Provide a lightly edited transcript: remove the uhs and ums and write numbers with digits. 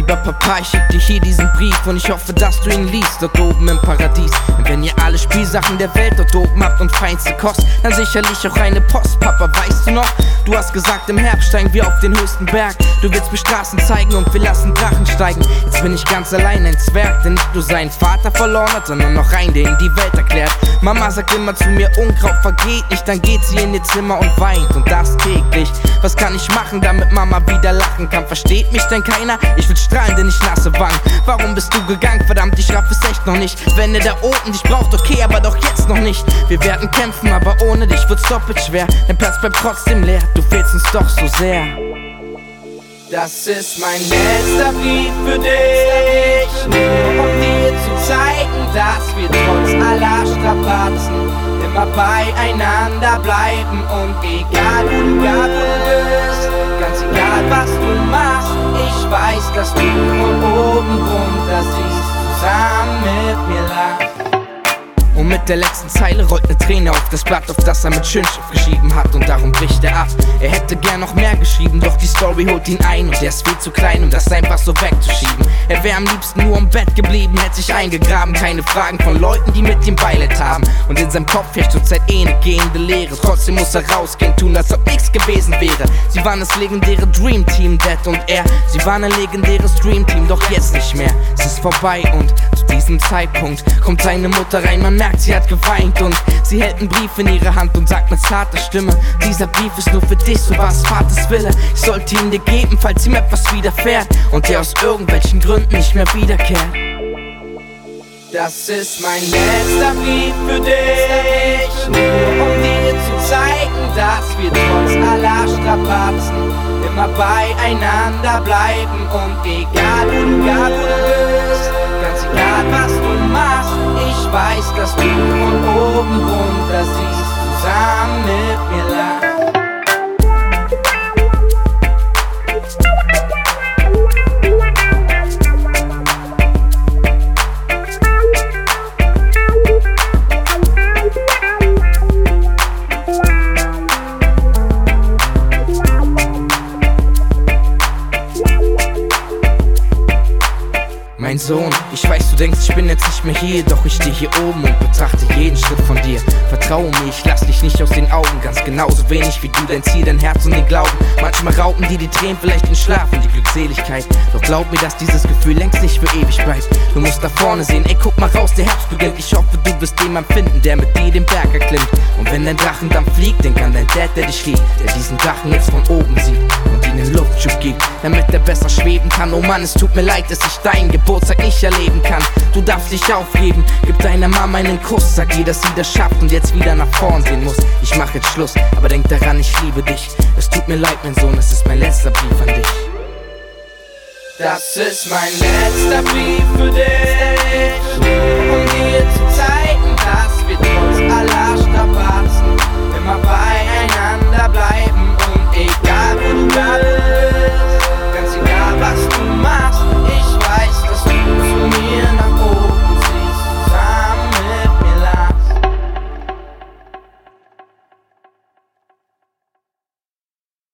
Lieber Papa, ich schick dir hier diesen Brief und ich hoffe, dass du ihn liest, dort oben im Paradies. Und wenn ihr alle Spielsachen der Welt dort oben habt und feinste Kost, dann sicherlich auch eine Post. Papa, weißt du noch? Du hast gesagt, im Herbst steigen wir auf den höchsten Berg. Du willst mir Straßen zeigen und wir lassen Drachen steigen. Jetzt bin ich ganz allein, ein Zwerg, der nicht nur seinen Vater verloren hat, sondern noch einen, der ihm die Welt erklärt. Mama sagt immer zu mir, Unkraut vergeht nicht, dann geht sie in ihr Zimmer und weint und das täglich. Was kann ich machen, damit Mama wieder lachen kann? Versteht mich denn keiner? Ich will strahlen, denn ich nasse Wangen. Warum bist du gegangen? Verdammt, ich raff es echt noch nicht. Wenn er da oben dich braucht, okay, aber doch jetzt noch nicht. Wir werden kämpfen, aber ohne dich wird's doppelt schwer. Dein Platz bleibt trotzdem leer, du fehlst uns doch so sehr. Das ist mein letzter Brief für dich, nur um dir zu zeigen, dass wir trotz aller Strapazen immer beieinander bleiben. Und egal wo du bist, ganz egal was du machst, ich weiß, dass du von oben runter siehst, zusammen mit mir lachst. Und mit der letzten Zeile rollt ne Träne auf das Blatt, auf das er mit Schönschrift geschrieben hat, und darum bricht er ab. Er hätte gern noch mehr geschrieben, doch die Story holt ihn ein und er ist viel zu klein, um das einfach so wegzuschieben. Er wäre am liebsten nur im Bett geblieben, hätte sich eingegraben, keine Fragen von Leuten, die mit ihm Beileid haben. Und in seinem Kopf herrscht zurzeit eine gehende Leere, trotzdem muss er rausgehen, tun, als ob nichts gewesen wäre. Sie waren das legendäre Dream Team, Dad und er, sie waren ein legendäres Dream Team, doch jetzt nicht mehr. Es ist vorbei und zu diesem Zeitpunkt kommt seine Mutter rein, man merkt, sie hat geweint und sie hält einen Brief in ihre Hand und sagt mit zarter Stimme: Dieser Brief ist nur für dich, so war es Vaters Wille. Ich sollte ihn dir geben, falls ihm etwas widerfährt und der aus irgendwelchen Gründen nicht mehr wiederkehrt. Das ist mein letzter Brief für dich, nur um dir zu zeigen, dass wir trotz aller Strapazen immer beieinander bleiben. Und egal wo du bist, ganz egal was du machst, ich weiß, dass du von oben runter siehst, zusammen mit mir lachst. Mein Sohn, ich weiß, du denkst, ich bin jetzt nicht mehr hier, doch ich stehe hier oben und betrachte jeden Schritt von dir. Vertraue mir, ich lass dich nicht aus den Augen, ganz genauso wenig wie du dein Ziel, dein Herz und den Glauben. Manchmal rauben dir die Tränen vielleicht den Schlaf und die Glückseligkeit, doch glaub mir, dass dieses Gefühl längst nicht für ewig bleibt. Du musst da vorne sehen, ey, guck mal raus, der Herbst beginnt. Ich hoffe, du wirst jemand finden, der mit dir den Berg erklimmt. Und wenn dein Drachen dann fliegt, denk an dein Dad, der dich liebt, der diesen Drachen jetzt von oben sieht und ihn einen Luftschub gibt, damit er besser schweben kann. Oh Mann, es tut mir leid, dass ich dein Geburtstag nicht erleben kann. Du darfst dich aufgeben, gib deiner Mama einen Kuss, sag ihr, dass sie das schafft und jetzt wieder nach vorn sehen muss. Ich mach jetzt Schluss, aber denk daran, ich liebe dich. Es tut mir leid, mein Sohn, es ist mein letzter Brief an dich. Das ist mein letzter Brief für dich, um dir zu zeigen, dass wir trotz aller Strapazen immer beieinander bleiben.